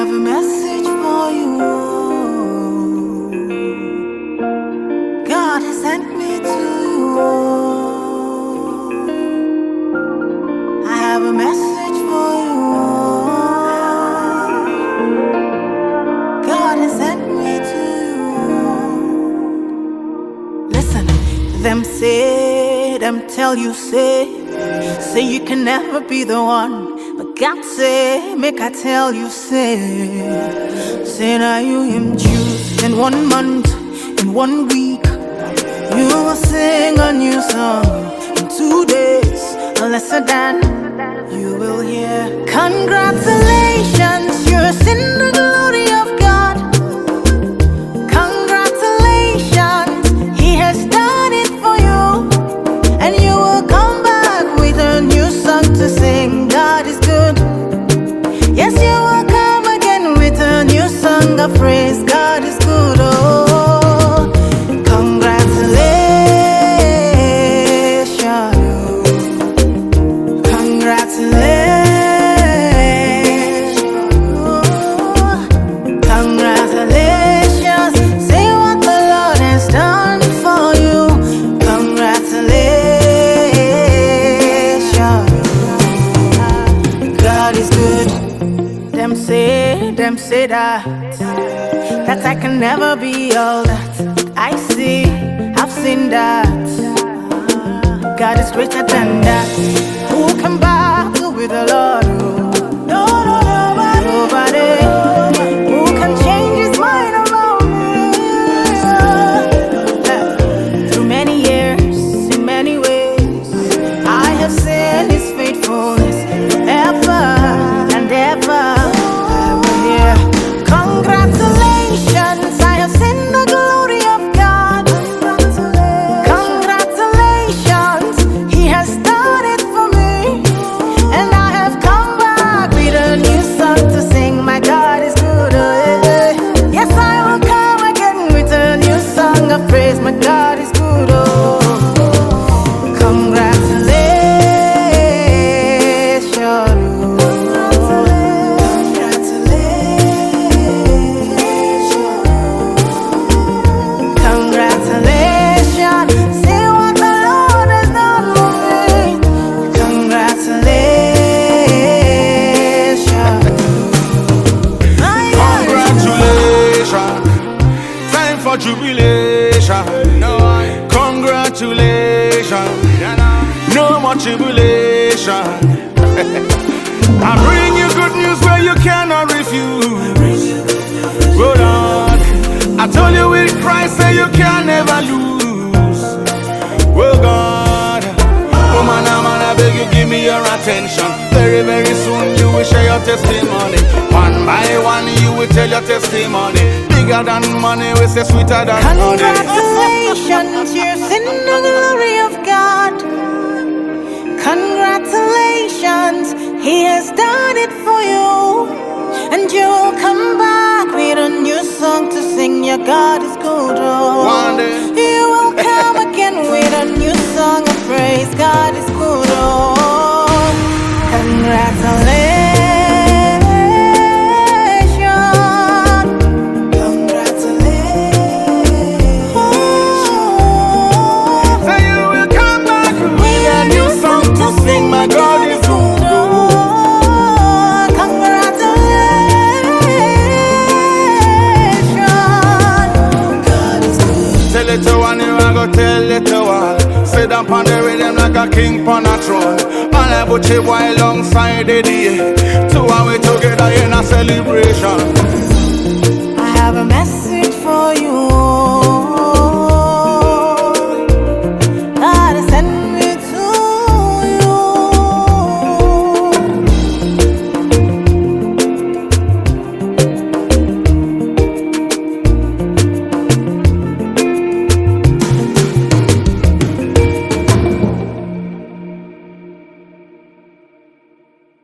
have a message for you. God has sent me to you. I have a message for you. God has sent me to you. Listen, them say, them tell you, say you can never be the one. But God say, make I tell you, say now you him choose. In 1 month, in 1 week, you will sing a new song. In 2 days, a lesser than you will hear. Congratulations, you're in the glory of God. Congratulations, He has done it for you. And you will come back with a new song to sing. God is good. Yes, you will come again with a new song of praise. God is good. Oh, congratulations. Congratulations. Congratulations. Say what the Lord has done for you. Congratulations. God is good. Them say that I can never be all that I see. I've seen that God is greater than that. Who can battle with the Lord? No, nobody. Who can change His mind around me? Through many years, in many ways, I have seen His faithfulness forever and ever. Congratulations, I have seen the glory of God. Congratulations, He has done it for me. And I have come back with a new song to sing. My God is good. Yes, I will come again with a new song of praise. My God is good. Oh, congratulations. Jubilation, congratulations, no more tribulation. I bring you good news where you cannot refuse. Go on, I told you with Christ that you can never lose. Well, God, oh man, I beg you, give me your attention. Very, very soon you will share your testimony. One by one you will tell your testimony. Bigger than money, we say sweeter than honey. Congratulations, you're in the glory of God. Congratulations, He has done it for you. And you'll come back with a new song to sing. Your God is good. Oh, one day you will come again with a new song of praise. God is good. Oh, congratulations. My God is good. Congratulations. Tell it to one, you a go tell it to all. Sit down on the rhythm like a king on a throne. And I put you boy alongside the day. Two and we together in a celebration.